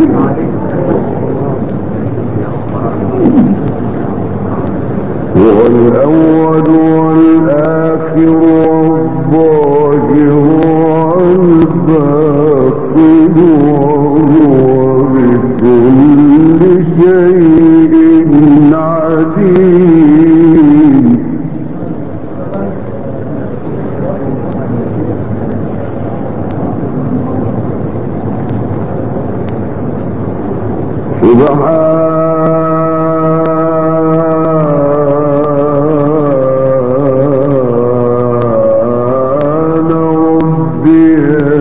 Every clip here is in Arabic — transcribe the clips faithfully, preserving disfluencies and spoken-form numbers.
والأول والآخر والظاهر والباطن وهو بكل شيء عليم. سبحان ربي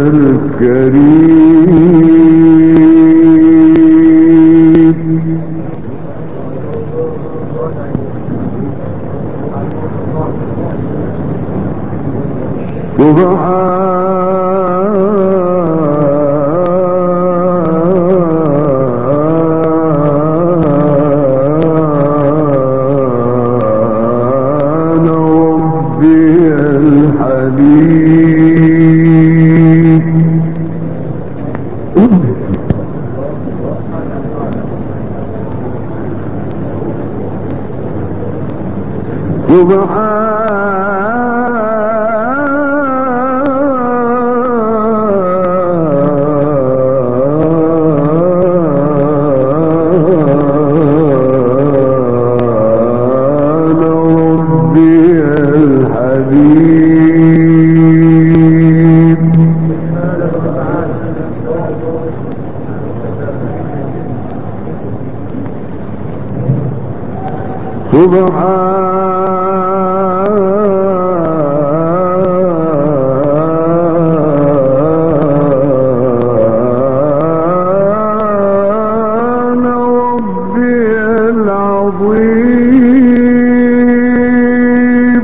الكريم. سبحان ربي الحليم. سبحان ربي الحليم. سبحان ربي العظيم.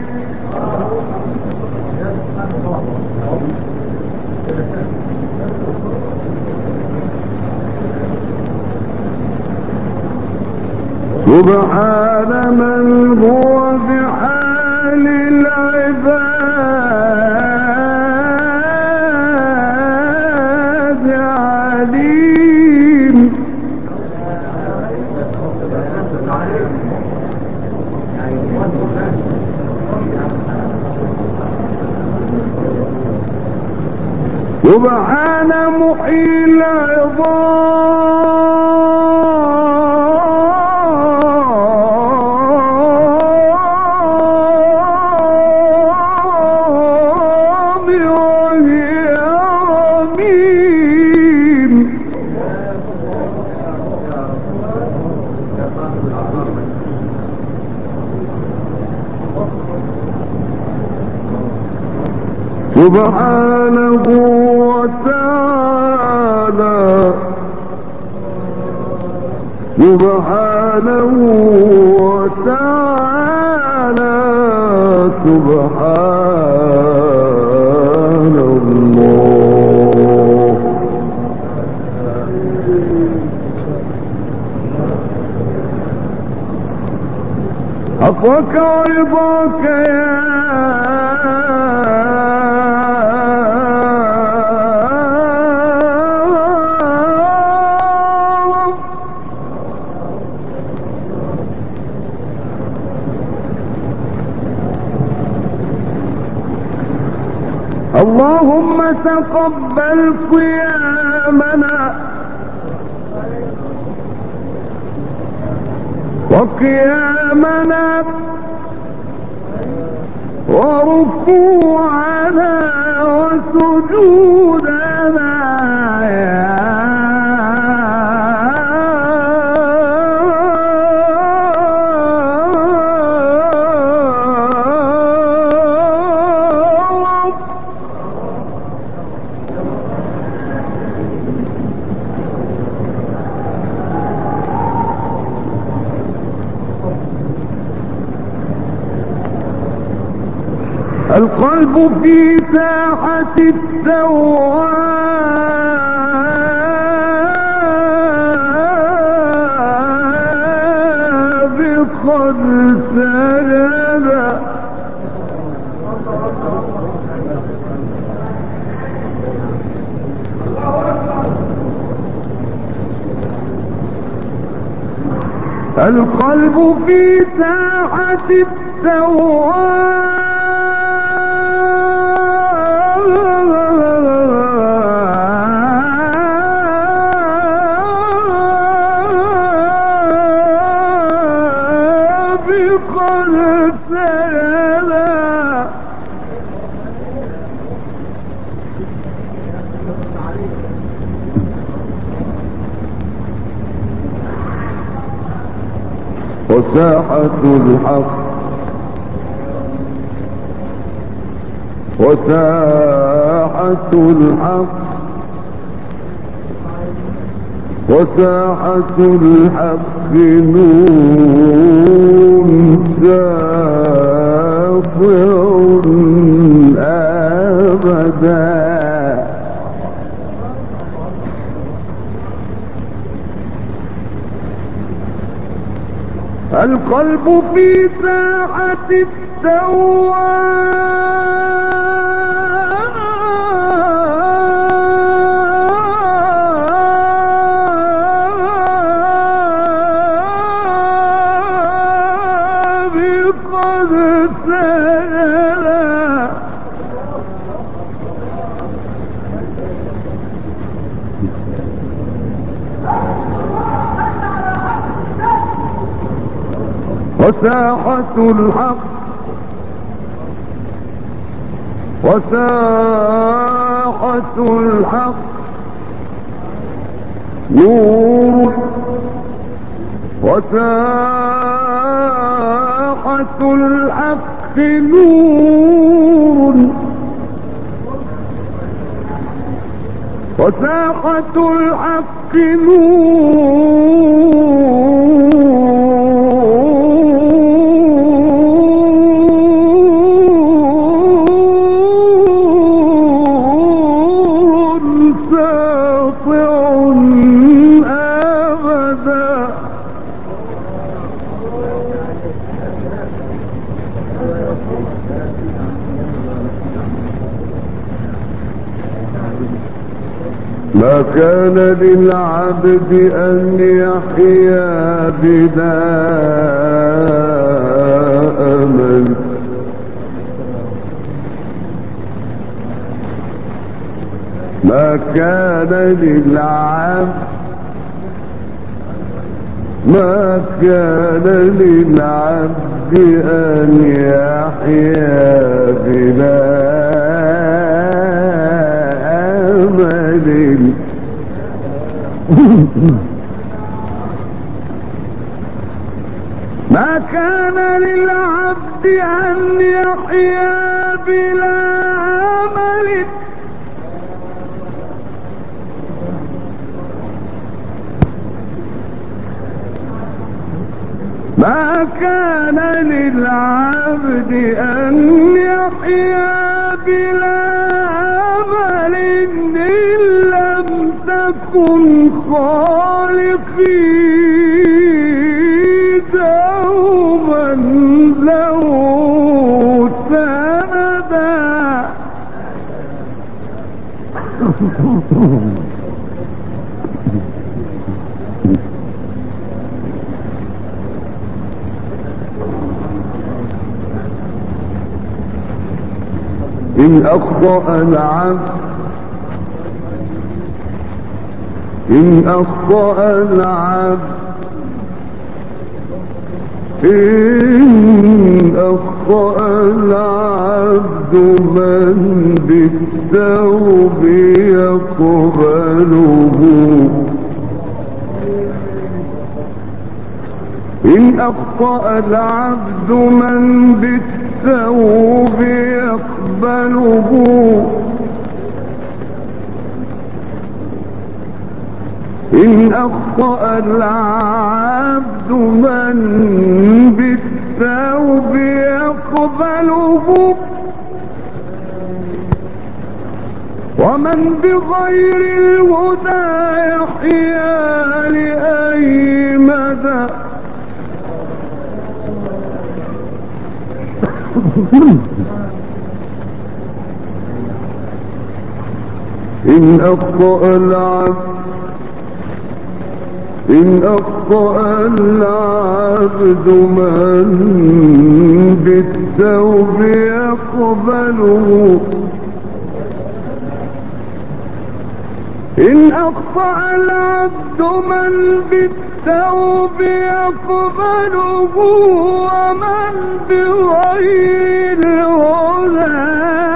سبحان من هو بحال العباد عليم. سبحان محيي العظام وهي رميم. سبحانه وتعالى سبحانه وتعالى سبحان الله. حقك ورضاك يا اللهم تقبل صيامنا وقيامنا وركوعنا وسجودنا يا القلب في ساحة الثواب قد سجد. القلب في ساحة التواب قد سيلا وساحة الحق وساحة الحق وساحة الحق نور سافر أبدا القلب في ساحة التواب قد سيلا وساحة الحق وساحة الحق نور وساحة الحق نور وساحة الحق نور ساطع أبدا ما كان للعبد أن يحيا بلا أمل ما كان للعبد ما كان للعبد أن يحيا بلا أمل ما كان للعبد أن يحيا بلا أمل ما كان للعبد أن يحيا بلا أمل إن لم تكن خالقي دوما له سندا إن أخطأ العبد إن أخطأ العبد إن أخطأ العبد من بالتوب يقبله إن أخطأ العبد من بالتوب يقبله إن أخطأ العبد من بالتوب يقبله ومن بغير الهدى يحيا لأي مدى إن أخطأ العبد إن أخطأ العبد من بالتوب يقبله إن أخطأ العبد من بالتوب يقبله ومن بغير الهدى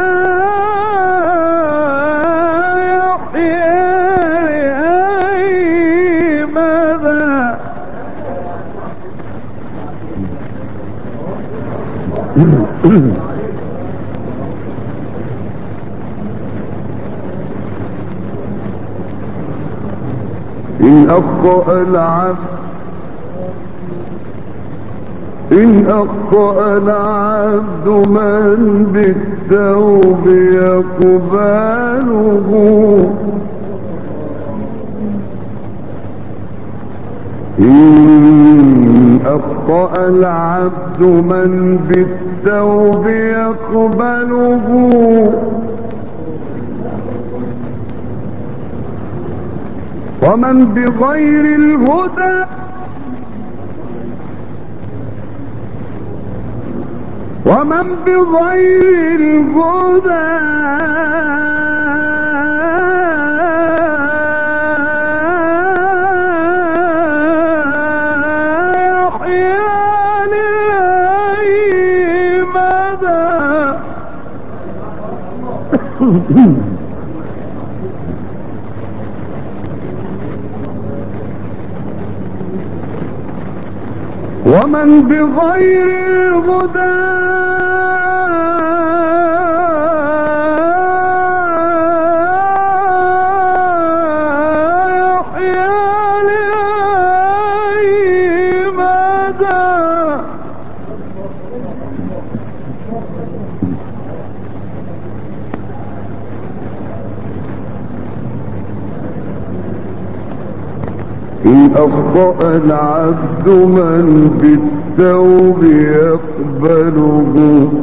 إن أخطأ العبد إن أخطأ العبد من بالتوب يقبله إن أخطأ العبد من بالتوب يقبله ومن بغير الهدى ومن بغير الهدى ومن بغير الهدى يحيا لأي مدى إن أخطأ العبد من بالتوب يقبله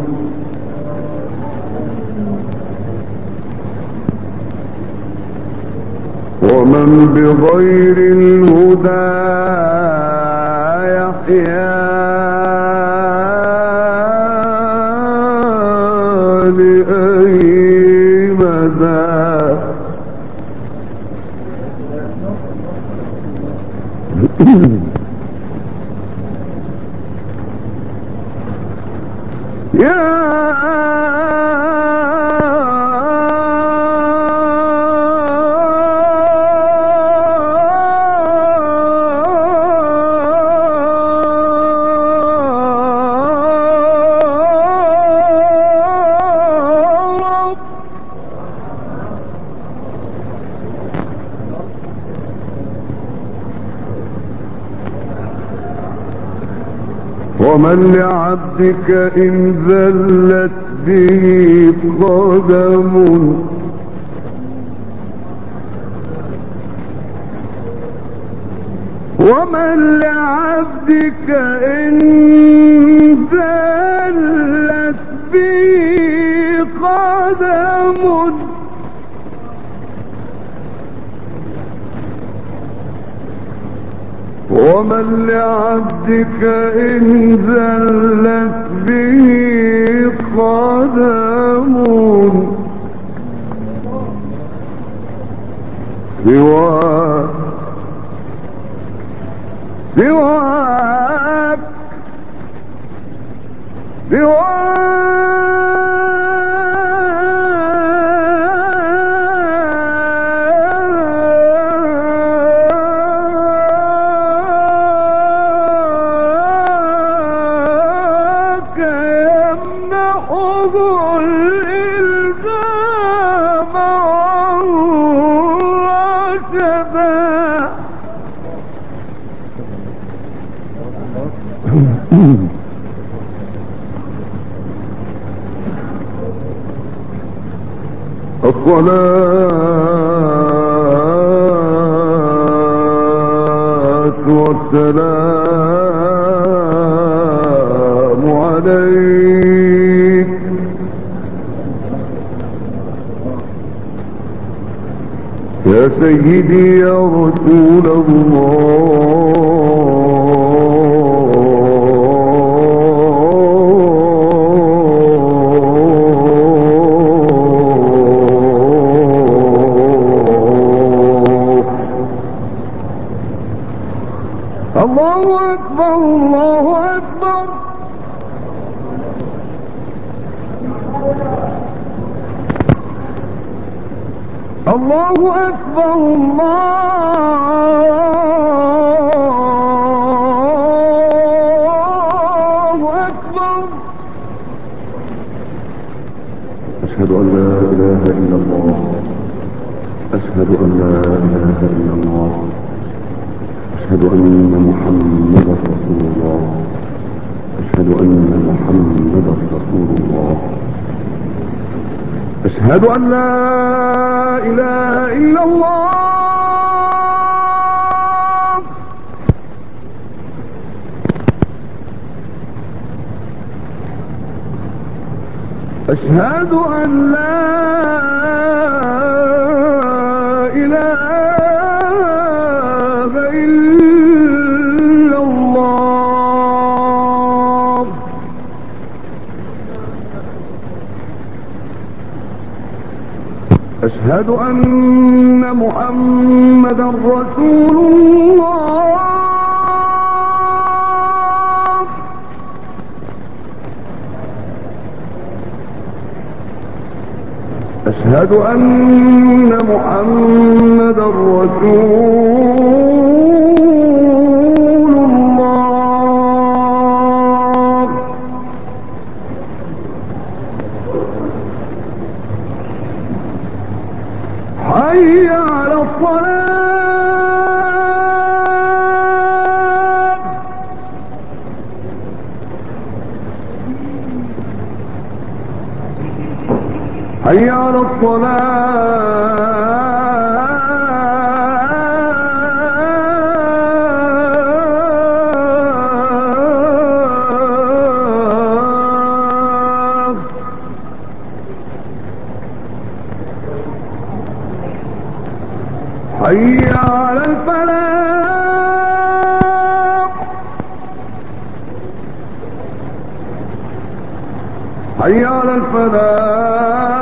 ومن بغير الهدى يحيا لأي مدى يا ومن لعبدك إن ذلت به قدم ومن لعبدك إن ذلت به قدم ومن لعبدك إن ذلت به قدم سواك سواك سواك الصلاة والسلام عليك يا سيدي يا رسول الله. الله أكبر الله أكبر. الله أكبر الله أكبر. أشهد أن لا إله إلا الله. أشهد أن لا إله إلا الله. أشهد أن محمدا رسول الله. أشهد أن محمدا رسول الله. أشهد أن لا إله إلا الله. أشهد أن لا إله إلا الله. أشهد أن محمدا رسول الله. أشهد أن محمدا رسول الله. حي على الصلاة. حي على الصلاة. حي على الفلاح. حي على الفلاح.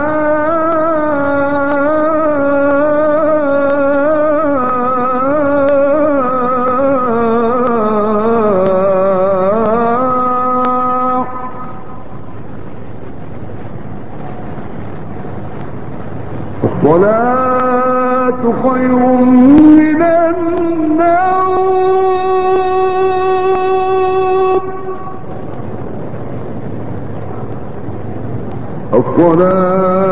الصلاة خير من النوم. الصلاة